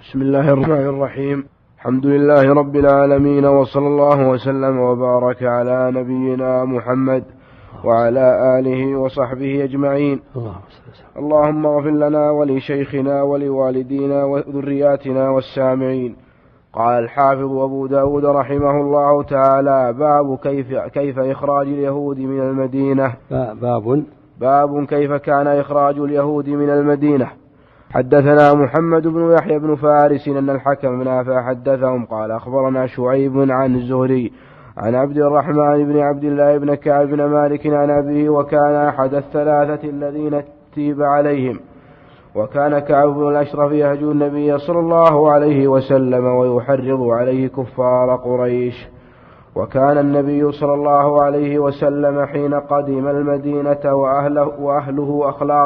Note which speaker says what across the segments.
Speaker 1: بسم الله الرحمن الرحيم. الحمد لله رب العالمين، وصلى الله وسلم وبارك على نبينا محمد وعلى آله وصحبه أجمعين. اللهم اغفر لنا ولشيخنا ولوالدينا وذرياتنا والسامعين. قال الحافظ أبو داود رحمه الله تعالى: باب كيف إخراج اليهود من المدينة. باب كيف كان إخراج اليهود من المدينة. حدثنا محمد بن يحيى بن فارس أن الحكم بن نافع حدثهم قال: أخبرنا شعيب عن الزهري عن عبد الرحمن بن عبد الله بن كعب بن مالك عن أبيه، وكان أحد الثلاثة الذين تيب عليهم، وكان كعب بن الأشرف يهجو النبي صلى الله عليه وسلم ويحرض عليه كفار قريش. وكان النبي صلى الله عليه وسلم حين قدم المدينة وأهلها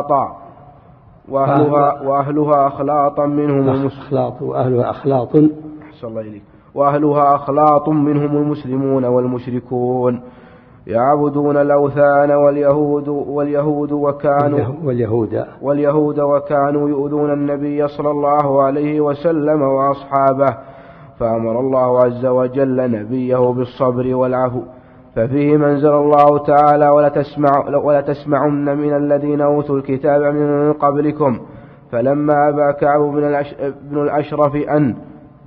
Speaker 1: أخلاطا منهم وأهلها أخلاط منهم المسلمون والمشركون يعبدون الأوثان، واليهود وكانوا يؤذون النبي صلى الله عليه وسلم وأصحابه، فأمر الله عز وجل نبيه بالصبر والعفو. ففيه منزل الله تعالى: ولا تسمعن من الذين أوتوا الكتاب من قبلكم. فلما أبى كعب بن الأشرف أن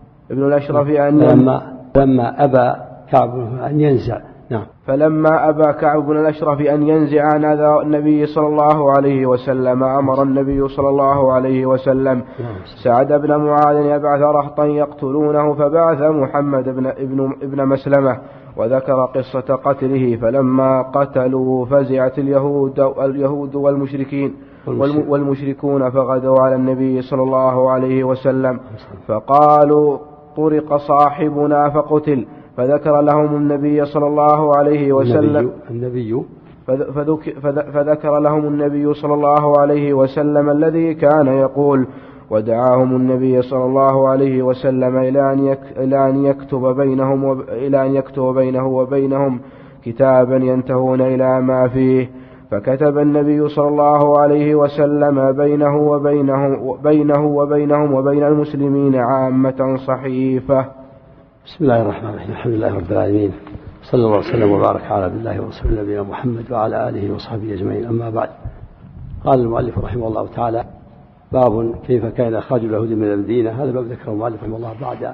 Speaker 1: ينزع عن أذى النبي صلى الله عليه وسلم، أمر النبي صلى الله عليه وسلم سعد بن معاذ يبعث رهطا يقتلونه، فبعث محمد ابن مسلمة وذكر قصة قتله. فلما قتلوا فزعت اليهود والمشركون فغدوا على النبي صلى الله عليه وسلم فقالوا: طرق صاحبنا فقتل. فذكر لهم النبي صلى الله عليه وسلم فذكر لهم النبي صلى الله عليه وسلم الذي كان يقول، ودعاهم النبي صلى الله عليه وسلم إلى أن يكتب بينه وبينهم كتابا ينتهون إلى ما فيه. فكتب النبي صلى الله عليه وسلم بينه وبينهم وبين المسلمين عامة صحيفة.
Speaker 2: بسم الله الرحمن الرحيم. الحمد لله رب العالمين، صلى الله وسلم وبارك على عبد الله ورسوله نبينا محمد وعلى آله وصحبه أجمعين. أما بعد، قال المؤلف رحمه الله تعالى: باب كيف كان إخراج اليهود من المدينة. هذا باب ذكره المؤلف رحمه الله بعد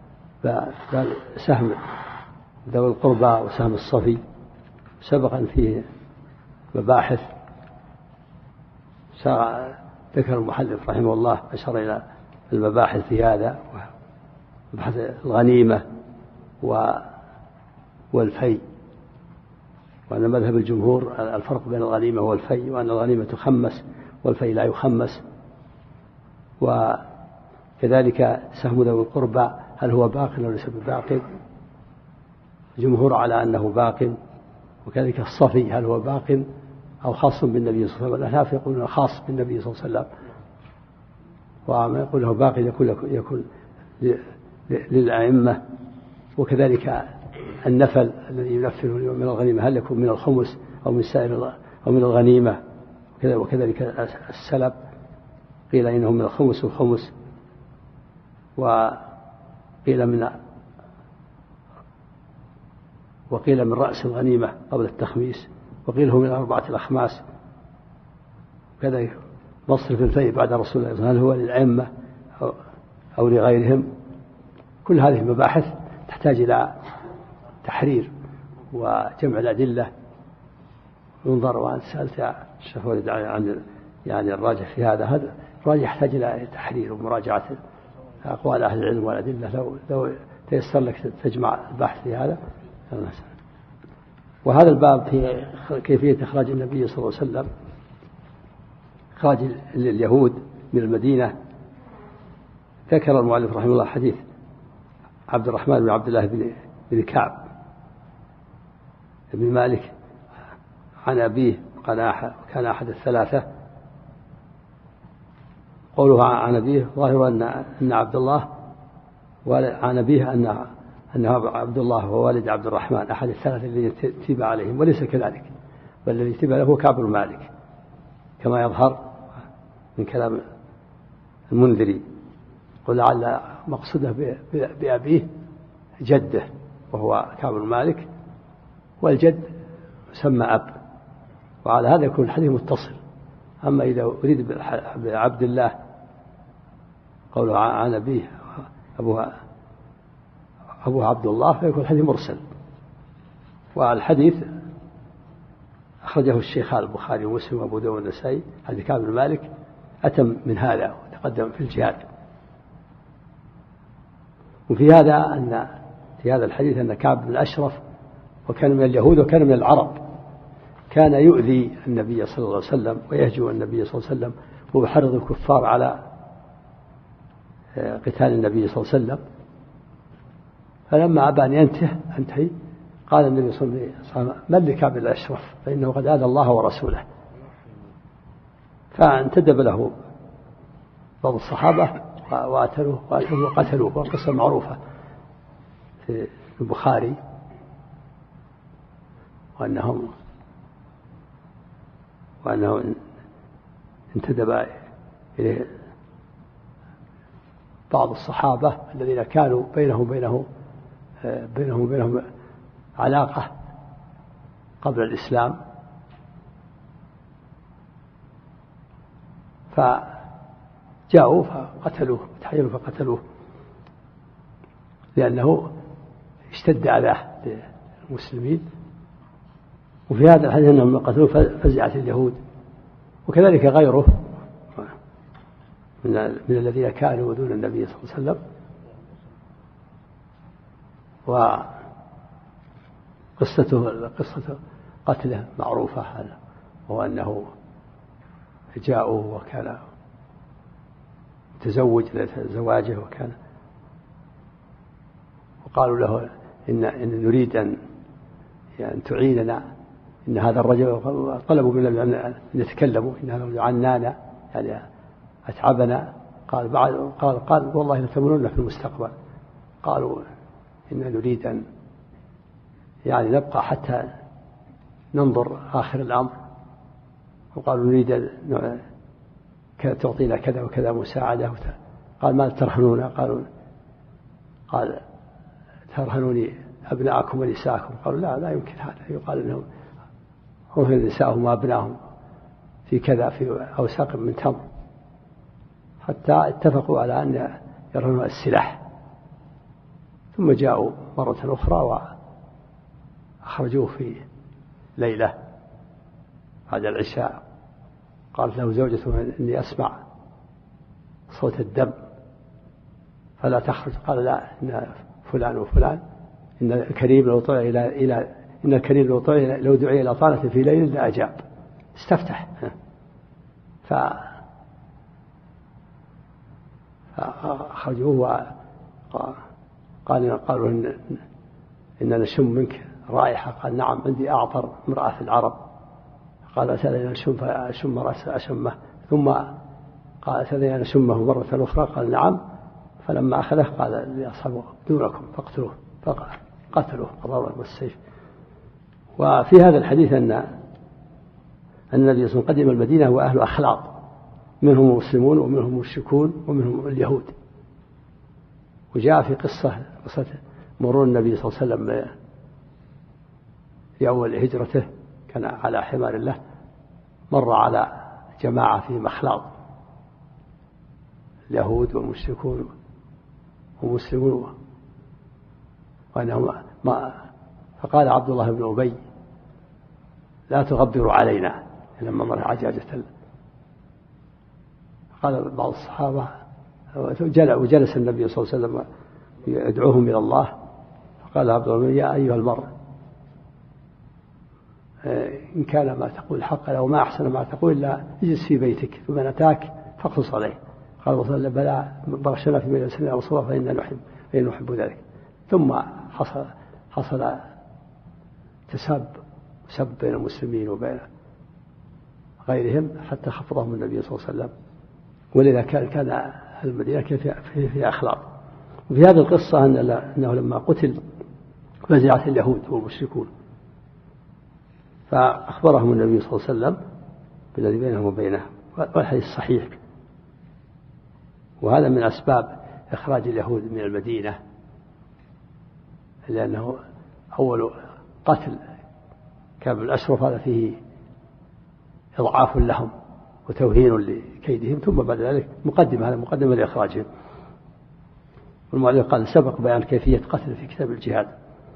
Speaker 2: سهم ذوي القربى وسهم الصفي، سبقا فيه مباحث ذكر المؤلف رحمه الله أشار إلى المباحث في هذا، مبحث الغنيمة والفي، وأن مذهب الجمهور الفرق بين الغنيمة والفي، وأن الغنيمة تخمس والفي لا يخمس. وكذلك سهم ذوي القربى هل هو باق أو ليس بباق؟ الجمهور على أنه باق. وكذلك الصفي هل هو باق أو خاص بالنبي صلى الله عليه وسلم؟ الأحناف يقولون خاص بالنبي صلى الله عليه وسلم، وما يقول له باق يكون للأئمة. وكذلك النفل الذي ينفل من الغنيمة هل يكون من الخمس أو من سائر أو من الغنيمة؟ وكذلك السلب قيل إنه من الخمس والخمس، وقيل من رأس الغنيمة قبل التخميس، وقيل هو من 4 الأخماس. كذلك مصرف الفيء بعد رسول الله صلى الله عليه وسلم هل هو للأئمة أو لغيرهم؟ كل هذه المباحث تحتاج إلى تحرير وجمع الأدلة. ينظر، وأن سألت الشيخ ولد عن الراجح في هذا الراجح يحتاج إلى تحرير ومراجعة أقوال أهل العلم والأدلة. لو تيسر لك تجمع البحث في هذا. وهذا الباب في كيفية إخراج النبي صلى الله عليه وسلم، إخراج اليهود من المدينة. ذكر المؤلف رحمه الله حديث عبد الرحمن بن عبد الله بن كعب بن مالك عن أبيه كان أحد الثلاثة. قوله عن أبيه ظاهر أن عبد الله، وعن أبيه أنه عبد الله هو والد عبد الرحمن أحد الثلاثة الذين تيب عليهم، وليس كذلك، بل الذي تيب له هو كعب بن مالك كما يظهر من كلام المنذري. ولعل مقصده بأبيه جده وهو كعب بن مالك، والجد يسمى أب، وعلى هذا يكون الحديث متصل. أما إذا أريد بعبد الله قوله عن أبيه أبوه عبد الله فيكون الحديث مرسل. والحديث أخرجه الشيخان البخاري ومسلم وأبو داود والنسائي، حديث كعب بن مالك أتم من هذا وتقدم في الجهاد. وفي هذا الحديث أن كعب بن الأشرف وكان من اليهود وكان من العرب، كان يؤذي النبي صلى الله عليه وسلم ويهجو النبي صلى الله عليه وسلم ويحرض الكفار على قتال النبي صلى الله عليه وسلم. فلما أبى أن ينتهي قال النبي صلى الله عليه وسلم: من لكعب الأشرف فإنه قد آذى الله ورسوله. فانتدب له بعض الصحابة وقتلوه، والقصة معروفة في البخاري، وأنه انتدب إليه بعض الصحابة الذين كانوا بينهم علاقة قبل الإسلام، فجاءوا فقتلوه وتحيلوا فقتلوه، لأنه اشتد أذاه للمسلمين. وفي هذا الحديث أنهم قتلوه فزعت اليهود، وكذلك غيره من الذين كانوا يؤذون النبي صلى الله عليه وسلم. قصة قتله معروفة، وهو أنه جاءوا وكان متزوج لزواجه، وقالوا له إن نريد أن تعيننا، إن هذا الرجل، طلبوا منا أن يتكلموا، إن هذا الرجل عنانا يعني أتعبنا. قال والله لتمنون في المستقبل. قالوا إن نريد أن يعني نبقى حتى ننظر آخر الأمر. وقالوا نريد أن تعطينا كذا وكذا مساعدة. قال ما ترهنون؟ قال ترهنوني أبناءكم ونساءكم. قالوا لا يمكن هذا، يقال أنهم رهن نساءهم وأبناءهم في كذا في أوساق من تمر، حتى اتفقوا على أن يرهنوا السلاح. ثم جاءوا مرة أخرى وأخرجوه في ليلة بعد العشاء. قالت له زوجته: إني أسمع صوت الدم فلا تخرج. قال: لا، إن فلان وفلان، إن الكريم لو دعي إلى طعنة في ليل لأجاب. استفتح. فأخرجوه قالوا إن نشم منك رائحة. قال: نعم، عندي أعطر امرأة في العرب. قال: أتذين أشم رأس أشمه. ثم قال: أتذين أشمه مرة أخرى. قال: نعم. فلما أخذه قال لأصحابه: دونكم فاقتلوه. فقتلوه الضرب والسيف. وفي هذا الحديث أن النبي صلى الله عليه وسلم قدم المدينة وأهل أخلاط، منهم المسلمون ومنهم المشركون ومنهم اليهود. وجاء في قصة مرور النبي صلى الله عليه وسلم في أول هجرته، كان على حمار له، مر على جماعة في مخلاط، اليهود والمشركون ومسلمون، وأنهم فقال عبد الله بن أبي: لا تغبروا علينا، لما مر عجاجة. قال بعض الصحابة، وجلس النبي صلى الله عليه وسلم يدعوهم إلى الله، فقال عبد الله: يا أيها المرء، إن كان ما تقول حقا أو ما أحسن ما تقول إلا اجلس في بيتك، ثم أتاك فاقصص عليه. قال صلى الله عليه وسلم: بلى، بغشنا في بيت سنة رسول الله فإننا نحب ذلك. ثم حصل سب بين المسلمين وبين غيرهم حتى خفضهم النبي صلى الله عليه وسلم. ولذا كان المدينة في أخلاق. وفي هذه القصة أنه لما قتل فزعت اليهود والمشركون، فأخبرهم النبي صلى الله عليه وسلم بالذي بينهم وبينه، والحديث صحيح. وهذا من أسباب إخراج اليهود من المدينة، لأنه أول قتل كعب الأشرف هذا فيه إضعاف لهم وتوهين لكيدهم، ثم بعد ذلك مقدمة لإخراجهم. والمؤلف قال سبق بيان كيفية قتل في كتاب الجهاد.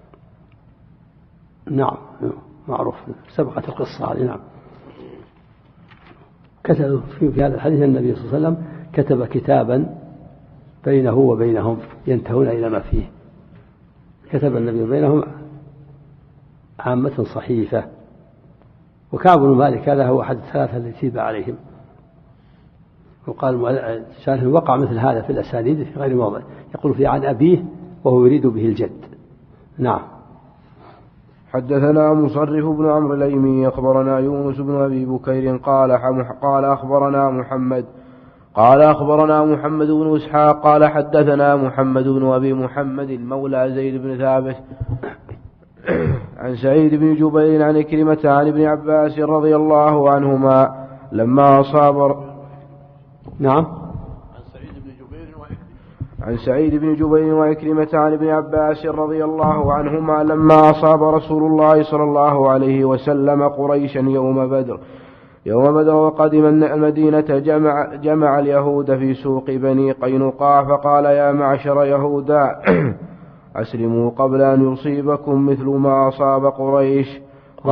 Speaker 2: نعم معروف، سبقت القصة هذه. نعم. كتب في هذا الحديث النبي صلى الله عليه وسلم كتب كتابا بينه وبينهم ينتهون إلى ما فيه. كتب النبي بينهم عامة صحيفة. وكعب بن مالك هذا هو أحد الثلاثة الذي تيب عليهم. وقال شانه وقع مثل هذا في الأسانيد في غير موضع، يقول في عن أبيه وهو يريد به الجد. نعم.
Speaker 1: حدثنا مصرف بن عمرو الأيمي أخبرنا يونس بن أبي بكير قال أخبرنا محمد بن إسحاق قال حدثنا محمد بن أبي محمد مولى زيد بن ثابت عن سعيد بن جبير عن كلمة عن ابن عباس رضي الله عنهما لما أصاب عن سعيد بن جبير وعكرمة عن ابن عباس رضي الله عنهما لما أصاب رسول الله صلى الله عليه وسلم قريشا يوم بدر وقدم المدينة جمع اليهود في سوق بني قينقاع فقال يا معشر يهودا أسلموا قبل أن يصيبكم مثل ما أصاب قريش.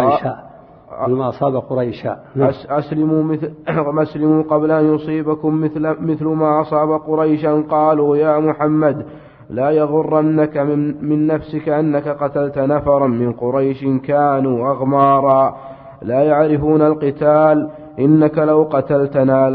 Speaker 1: أسلموا قبل أن يصيبكم مثل ما أصاب قريشا. قالوا يا محمد لا يغرنك من نفسك أنك قتلت نفرا من قريش كانوا أغمارا لا يعرفون القتال إنك لو قاتلتنا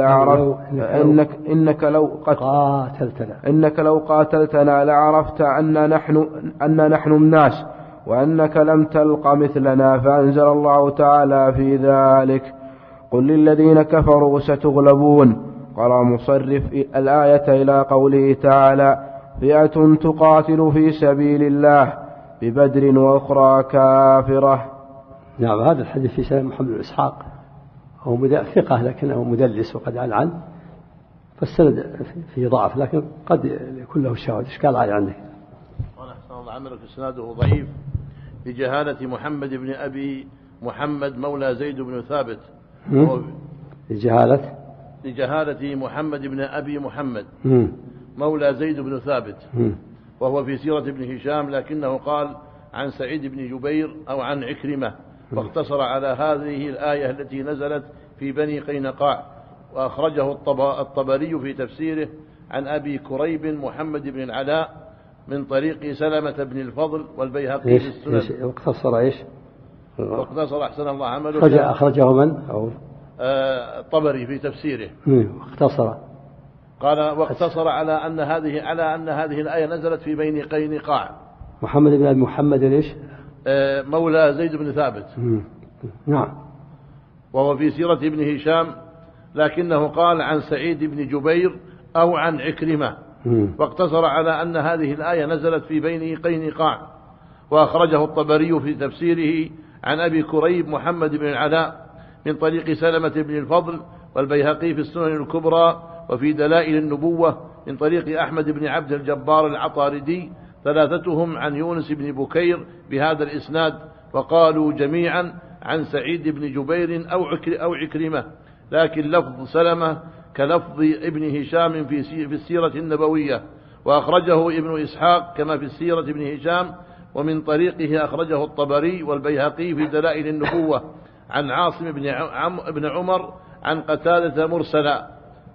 Speaker 1: لعرفت أن نحن الناس وأنك لم تلق مثلنا. فأنزل الله تعالى في ذلك قل للذين كفروا ستغلبون. قرأ مصرف الآية إلى قوله تعالى فئة تقاتل في سبيل الله ببدر وأخرى كافرة.
Speaker 2: نعم. هذا الحديث في سنة محمد بن إسحاق هو ثقة لكنه مدلس وقد عن فالسند فيه ضعف لكن قد يكون له شواهد. إيش قال عندك؟
Speaker 3: قال أحسن الله عملك إسناده ضعيف لجهالة محمد بن أبي محمد مولى زيد بن ثابت. لجهالة محمد بن أبي محمد مولى زيد بن ثابت وهو في سيرة ابن هشام لكنه قال عن سعيد بن جبير أو عن عكرمة واقتصر على هذه الآية التي نزلت في بني قينقاع. وأخرجه الطبري في تفسيره عن أبي كريب محمد بن العلاء من طريق سلمة بن الفضل والبيهقي في السنن. واقتصر أحسن الله عمله.
Speaker 2: أخرجه من؟
Speaker 3: الطبري في تفسيره. قال واقتصر على أن هذه الآية نزلت في بني قينقاع.
Speaker 2: محمد بن أبي محمد ليش؟
Speaker 3: مولى زيد بن ثابت.
Speaker 2: نعم.
Speaker 3: وهو في سيرة ابن هشام لكنه قال عن سعيد بن جبير أو عن عكرمة واقتصر على أن هذه الآية نزلت في بني قينقاع. وأخرجه الطبري في تفسيره عن أبي كريب محمد بن العلاء من طريق سلمة بن الفضل والبيهقي في السنن الكبرى وفي دلائل النبوة من طريق أحمد بن عبد الجبار العطاردي ثلاثتهم عن يونس بن بكير بهذا الإسناد وقالوا جميعا عن سعيد بن جبير أو عكرمة لكن لفظ سلمة كلفظ ابن هشام في السيرة النبوية. وأخرجه ابن إسحاق كما في السيرة ابن هشام ومن طريقه أخرجه الطبري والبيهقي في دلائل النبوة عن عاصم بن عمر عن قتادة مرسلا.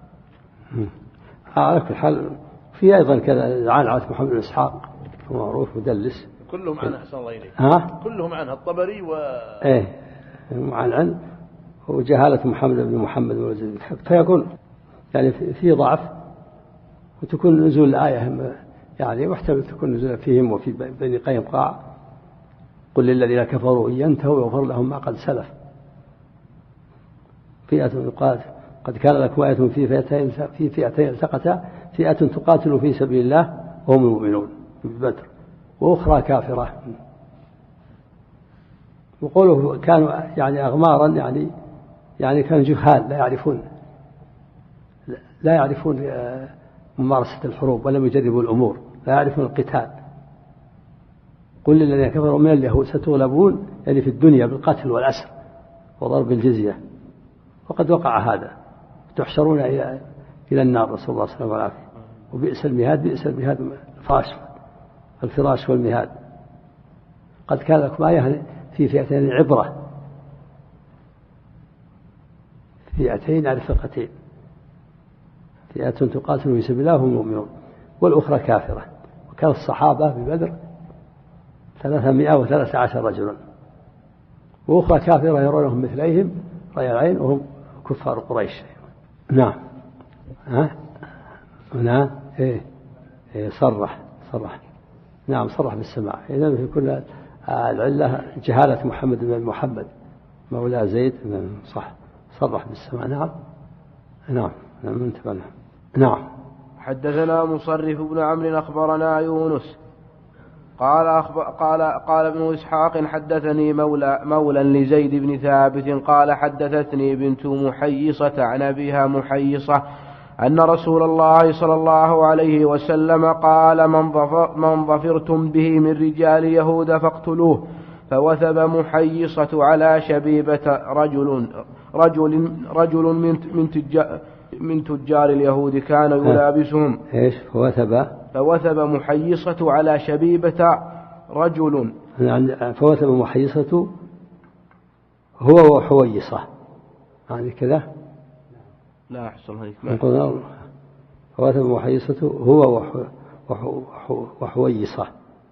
Speaker 2: على كل حال في أيضا كذا عن محمد بن إسحاق معروف مدلس.
Speaker 3: كلهم عنه أحسن الله إليك. كلهم عنه الطبري
Speaker 2: عن وجهالة محمد بن محمد فيكون يعني في ضعف وتكون نزول الآية يعني محتمل تكون نزول فيهم وفي بني قينقاع قل للذين كفروا ينتهوا يغفر لهم ما قد سلف. فئة قد كان لكم آية في فئتين التقتا فئة تقاتل في سبيل الله وهم المؤمنون ببدر وأخرى كافرة. وقوله كانوا يعني أغمارا يعني كانوا جهال لا يعرفون ممارسة الحروب ولم يجربوا الأمور لا يعرفون القتال. قل للذين كفروا من اليهود ستغلبون يعني في الدنيا بالقتل والأسر وضرب الجزية، وقد وقع هذا، تحشرون إلى النار، نسأل الله السلامة والعافية. وبئس المهاد، بئس المهاد الفراش والمهاد. قد كان لكم آية في فئتين عبرة، فئتين على فرقتين، فئة تقاتل في سبيل الله وهم مؤمنون والأخرى كافرة. وكان الصحابة ببدر 313 رجلا، وأخرى كافرة يرونهم مثليهم رأي العين وهم كفار قريش. نعم هنا صرح نعم صرح بالسماع. إذن في كل العلة جهالة محمد بن محمد مولى زيد، صح، صرح بالسماع. نعم انتبهنا. نعم.
Speaker 1: حدثنا مصرف بن عمرو أخبرنا يونس قال ابن إسحاق حدثني مولى لزيد بن ثابت قال حدثتني بنت محيصة عن أبيها محيصة أن رسول الله صلى الله عليه وسلم قال من ظفرتم به من رجال يهود فاقتلوه. فوثب محيصة على شبيبة رجل من تجار اليهود كان يلابسهم. فوثب محيصة على شبيبة رجل.
Speaker 2: فوثب محيصة هو وحويصة، يعني كذا
Speaker 1: لا أحصل هيك.
Speaker 2: فوثب محيصة هو وحويصة،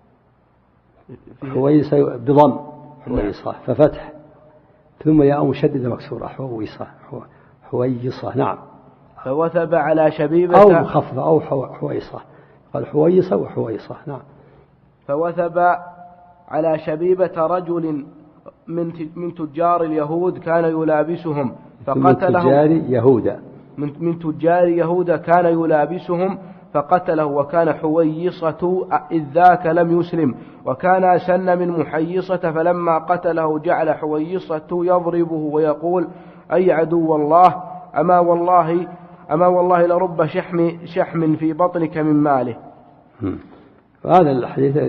Speaker 2: حويصة بضم حويصة ففتح ثم ياء مشددة مكسورة حويصة. نعم.
Speaker 1: فوثب على شبيبة
Speaker 2: أو خفض أو حويصة، قال حويصة وحويصة. نعم.
Speaker 1: فوثب على شبيبة رجل من تجار اليهود كان يلابسهم فقتله. من تجار يهود كان يلابسهم فقتله، وكان حويصة إذ ذاك لم يسلم، وكان أسن من محيصة، فلما قتله جعل حويصة يضربه ويقول أي عدو الله، أما والله لرب شحم في بطنك من ماله.
Speaker 2: هذا الحديث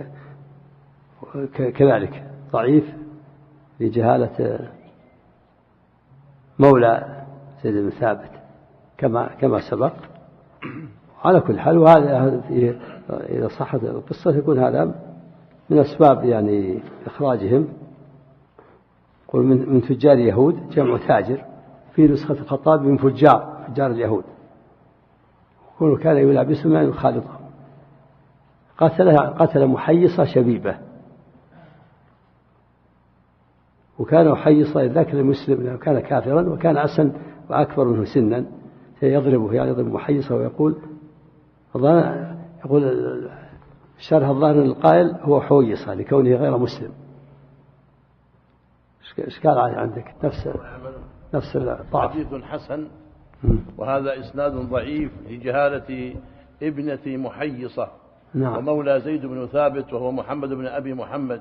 Speaker 2: كذلك ضعيف لجهالة مولى زيد بن ثابت كما سبق. على كل حال، وهذا إذا صحت القصة يكون هذا من أسباب يعني إخراجهم. قل من تجار يهود جمع تاجر، في نسخة الخطاب من فجار اليهود، كونه كان يلابسهم يعني يخالطهم. قتل محيصة شبيبة، وكان محيصة إذ ذاك المسلم لأنه كان كافرا وكان أسن وأكبر منه سنا، يضربه يعني يضرب محيصة ويقول شرح الظاهر القائل هو حويصة لكونه غير مسلم. إشكال عندك نفس الضعف.
Speaker 3: حديث حسن وهذا إسناد ضعيف لجهالة ابنة محيصة.
Speaker 2: نعم.
Speaker 3: ومولى زيد بن ثابت وهو محمد بن أبي محمد.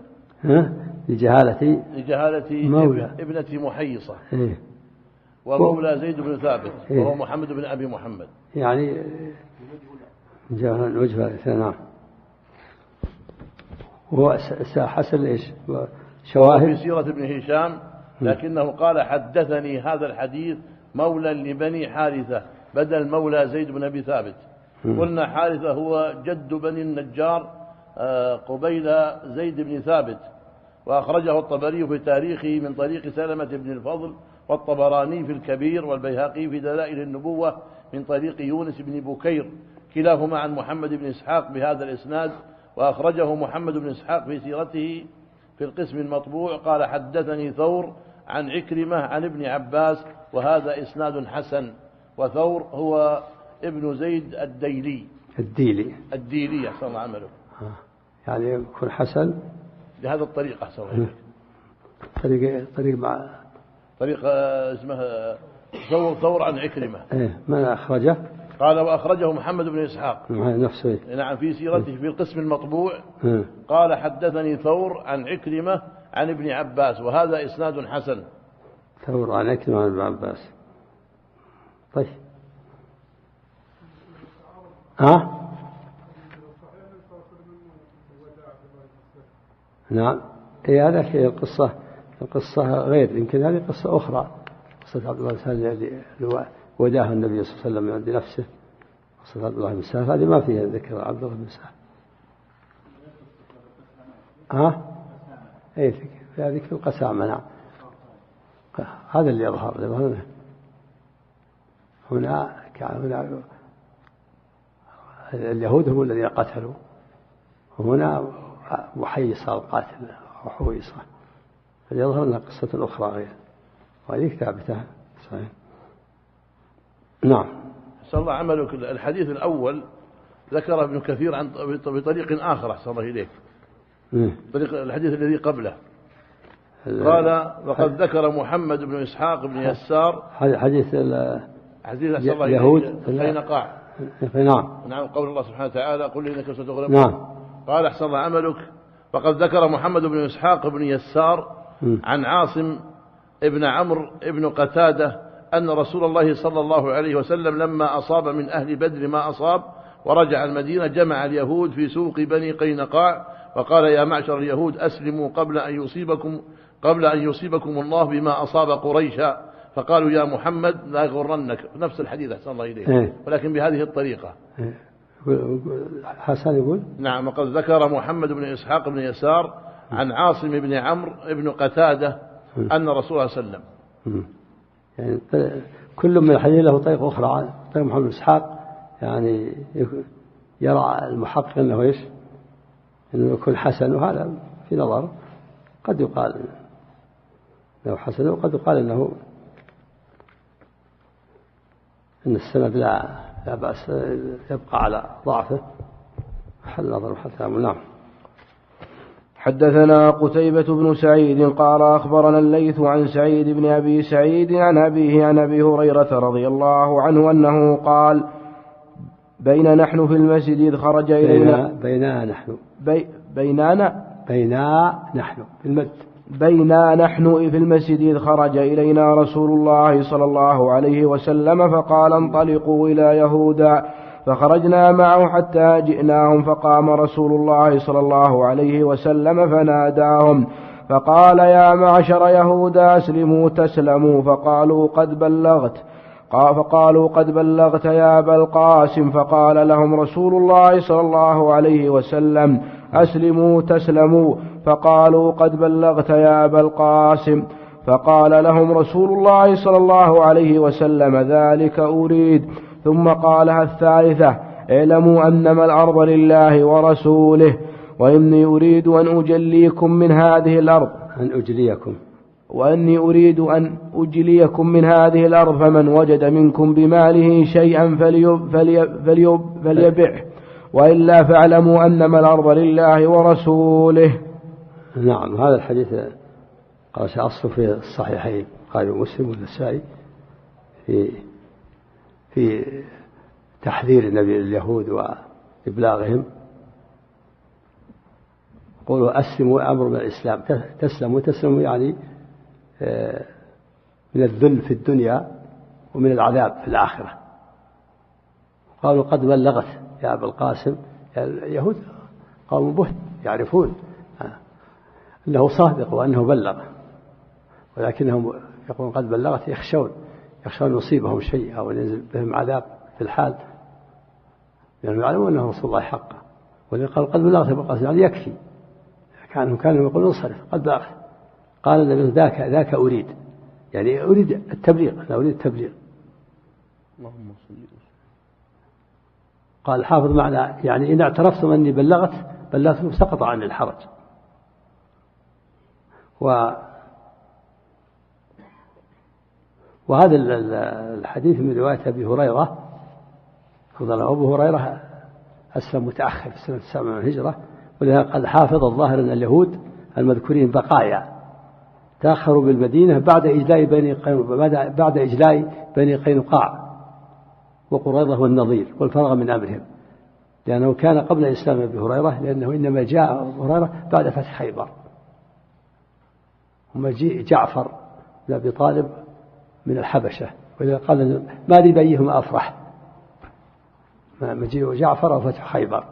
Speaker 2: لجهالة
Speaker 3: مولى ابنة محيصة. ومولى زيد بن ثابت وهو محمد بن أبي محمد،
Speaker 2: يعني وجه. نعم. هو حسن إيش شواهد
Speaker 3: في سيرة ابن هشام، لكنه قال حدثني هذا الحديث مولى لبني حارثة بدل مولى زيد بن أبي ثابت. قلنا حارثة هو جد بني النجار قبيل زيد بن ثابت، وأخرجه الطبري في تاريخه من طريق سلمة بن الفضل، والطبراني في الكبير، والبيهقي في دلائل النبوة من طريق يونس بن بكير، كلاهما عن محمد بن إسحاق بهذا الإسناد. وأخرجه محمد بن إسحاق في سيرته في القسم المطبوع قال حدثني ثور عن عكرمة عن ابن عباس، وهذا إسناد حسن. وثور هو ابن زيد الديلي أحسن الله عمله،
Speaker 2: يعني يكون حسن
Speaker 3: بهذا الطريقة. أحسن الله طريق اسمها ثور عن عكرمة.
Speaker 2: من أخرجه؟
Speaker 3: قال وأخرجه محمد بن إسحاق
Speaker 2: نفسه.
Speaker 3: نعم في سيرته في القسم المطبوع قال حدثني ثور عن عكرمة عن ابن عباس، وهذا إسناد حسن.
Speaker 2: ثور عن عكرمة عن ابن عباس. طيب نعم. هذا في القصة غير، يمكن هذه قصة أخرى، قصة عبد الله بن سهل الذي وداه النبي صلى الله عليه وسلم عند نفسه. قصة عبد الله بن سهل هذه ما فيها ذكر عبد الله بن سهل. في هذه القسامة. نعم. هذا اللي يظهر هنا اليهود هم الذين قتلوا، وهنا محيصة القاتل وحويصة، فيظهر أنها قصة أخرى غير، وهذه ثابتة صحيح. نعم.
Speaker 3: أحسن الله عملك. الحديث الأول ذكر ابن كثير بطريق آخر، أحسن الله إليك، طريق الحديث الذي قبله، قال وقد ذكر محمد بن إسحاق بن يسار
Speaker 2: حديث
Speaker 3: يهود قينقاع.
Speaker 2: نعم.
Speaker 3: قول الله سبحانه وتعالى قل إنك ستغلب.
Speaker 2: نعم.
Speaker 3: قال أحسن الله عملك وقد ذكر محمد بن إسحاق بن يسار عن عاصم ابن عمرو ابن قتادة أن رسول الله صلى الله عليه وسلم لما أصاب من أهل بدر ما أصاب ورجع المدينة جمع اليهود في سوق بني قينقاع وقال يا معشر اليهود أسلموا قبل أن يصيبكم الله بما أصاب قريشا، فقالوا يا محمد لا يغرنك. نفس الحديث أحسن الله إليه، ولكن بهذه الطريقة.
Speaker 2: حسن يقول
Speaker 3: نعم. وقد ذكر محمد بن إسحاق بن يسار عن عاصم بن عمرو بن قتادة أن رسول الله صلى الله عليه وسلم.
Speaker 2: يعني كل من الحديث له طريق أخرى. طريق محمد بن إسحاق يعني يرى المحقق أنه إيش؟ أنه يكون حسن، وهذا في نظر قد يقال أنه حسن، وقد يقال أنه أن السند لا بأس يبقى على ضعفه. حل نظر وحل. نعم.
Speaker 1: حدثنا قتيبة بن سعيد قال أخبرنا الليث عن سعيد بن أبي سعيد عن أبيه عن أبي هريرة رضي الله عنه أنه قال بين نحن في المسجد إذ خرج إلينا بينا نحن في المسجد إذ خرج إلينا رسول الله صلى الله عليه وسلم فقال انطلقوا إلى يهودا، فخرجنا معه حتى جئناهم، فقام رسول الله صلى الله عليه وسلم فناداهم فقال يا معشر يهودا أسلموا تسلموا، فقالوا قد بلغت يا أبا القاسم، فقال لهم رسول الله صلى الله عليه وسلم أسلموا تسلموا، فقالوا قد بلغت يا أبا القاسم، فقال لهم رسول الله صلى الله عليه وسلم ذلك أريد. ثم قالها الثالثة اعلموا أنما الأرض لله ورسوله، وإني أريد أن أجليكم من هذه الأرض فمن وجد منكم بماله شيئا فليبعه، وإلا فاعلموا أنما الأرض لله ورسوله.
Speaker 2: نعم. هذا الحديث قال أصله في الصحيحين، قال مسلم والنسائي في تحذير النبي لليهود وإبلاغهم. قولوا أسلموا أمر من الإسلام، تسلموا يعني من الذل في الدنيا ومن العذاب في الآخرة. قالوا قد بلغت يا أبا القاسم، اليهود قوم بهت يعرفون أنه صادق وأنه بلغ، ولكنهم يقولون قد بلغت، يخشون يصيبهم شيء أو ينزل بهم عذاب في الحال، لأنهم يعلمون أنه رسول الله حقا. ولذلك قالوا قد بلغت يا أبا القاسم، يعني يكفي. كانوا يقولون انصرف قد بلغت. قال النبي ذاك أريد، يعني أريد التبليغ، أنا أريد التبليغ. قال الحافظ معنى يعني إن اعترفتم أني بلغتكم سقط عني الحرج. وهذا الحديث من رواية أبي هريرة أبو هريرة أسلم متأخر في سنة 7 من الهجرة، ولذلك قد حافظ الظاهر أن اليهود المذكورين بقايا تأخروا بالمدينة بعد إجلاء بني قينقاع وقريظة والنضير والفرغ من أمرهم، لأنه كان قبل إسلام أبي هريرة، لأنه إنما جاء أبو هريرة بعد فتح خيبر، ومجيء جعفر بن أبي طالب من الحبشة، ولذلك قال ما لي بأيهما أفرح، مجيء جعفر وفتح خيبر.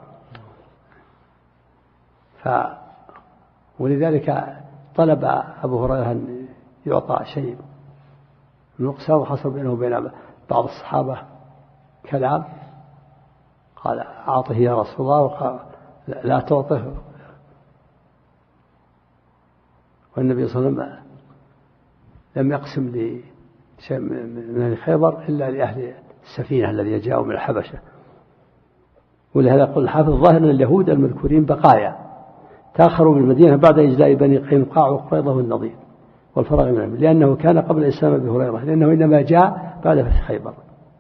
Speaker 2: ولذلك طلب أبو هريرة أن يعطى شيء نقصه، وحصل بينه وبين بعض الصحابة كلام، قال أعطه يا رسول الله، وقال لا تعطه. والنبي صلى الله عليه وسلم لم يقسم لي شيء من خيبر إلا لأهل السفينة الذين جاءوا من الحبشة. ولهذا يقول الحافظ الظاهر أن اليهود المذكورين بقايا تأخروا من المدينة بعد إجلاء بني قينقاع وقريظة والنضير والفراغ منهم، لأنه كان قبل إسلام أبي هريرة، لأنه إنما جاء بعد فتح خيبر.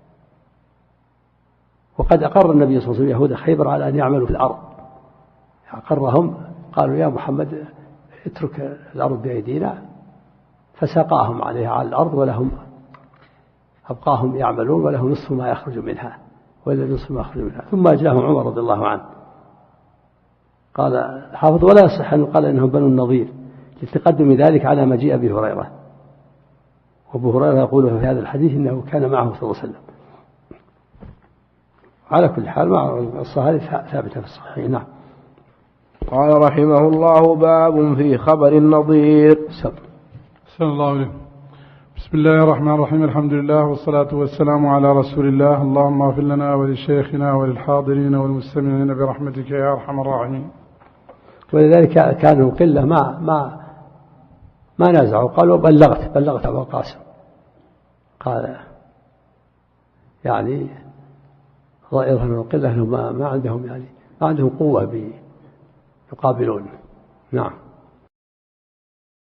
Speaker 2: وقد أقر النبي صلى الله عليه وسلم يهود خيبر على أن يعملوا في الأرض، أقرهم، قالوا يا محمد اترك الأرض بأيدينا، فساقاهم عليها على الأرض، ولهم أبقاهم يعملون، وله نصف ما يخرج منها وإلا نصف ما يخرج منها. ثم جاءهم عمر رضي الله عنه، قال الحافظ ولا يصح أن يقال إنهم بنو النضير لتقدم ذلك على مجيء أبي هريرة. وأبو هريرة يقول في هذا الحديث إنه كان معه صلى الله عليه وسلم. على كل حال مع الصحابة ثابتة في الصحيح. نعم.
Speaker 1: قال رحمه الله: باب في خبر النضير.
Speaker 4: صلى الله عليه. بسم الله الرحمن الرحيم. الحمد لله والصلاة والسلام على رسول الله. اللهم اغفر لنا ولشيخنا وللحاضرين والمستمعين برحمتك يا أرحم الراحمين.
Speaker 2: ولذلك كانوا قلة ما نازعوا، قالوا بلغت أبو القاسم. قال يعني ظاهرها من القلة أنهم ما عندهم قوة يقابلون. نعم.